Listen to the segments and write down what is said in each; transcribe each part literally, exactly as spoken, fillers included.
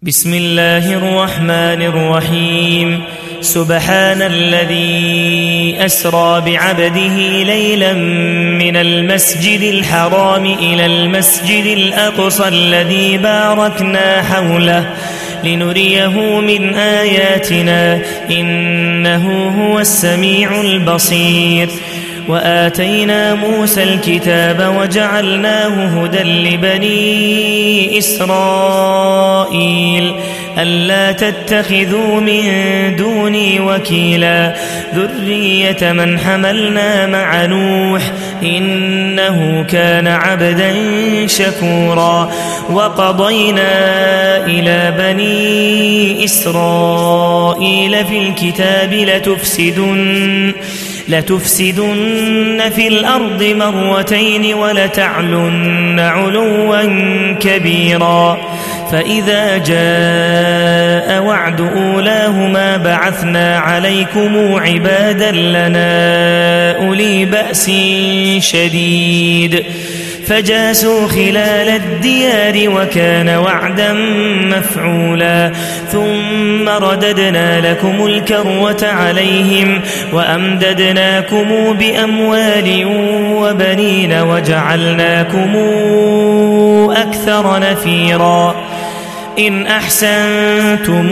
بسم الله الرحمن الرحيم. سبحان الذي أسرى بعبده ليلا من المسجد الحرام إلى المسجد الأقصى الذي باركنا حوله لنريه من آياتنا إنه هو السميع البصير. وآتينا موسى الكتاب وجعلناه هدى لبني إسرائيل ألا تتخذوا من دوني وكيلا ذرية من حملنا مع نوح إنه كان عبدا شكورا. وقضينا إلى بني إسرائيل في الكتاب لتفسدن لتفسدن في الأرض مرتين ولتعلن علوا كبيرا. فإذا جاء وعد أولاهما بعثنا عليكم عبادا لنا أولي بأس شديد فجاسوا خلال الديار وكان وعدا مفعولا. ثم رددنا لكم الكروة عليهم وأمددناكم بأموال وبنين وجعلناكم أكثر نفيرا. إن أحسنتم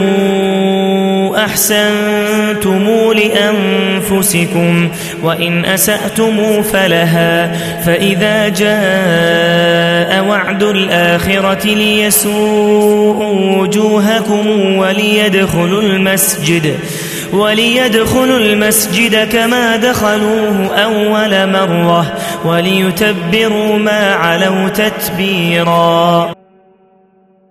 أحسنتم لأنفسكم وإن أسأتم فلها. فإذا جاء وعد الآخرة ليسوءوا وجوهكم وليدخلوا المسجد وليدخلوا المسجد كما دخلوه أول مرة وليتبروا ما علوا تتبيرا.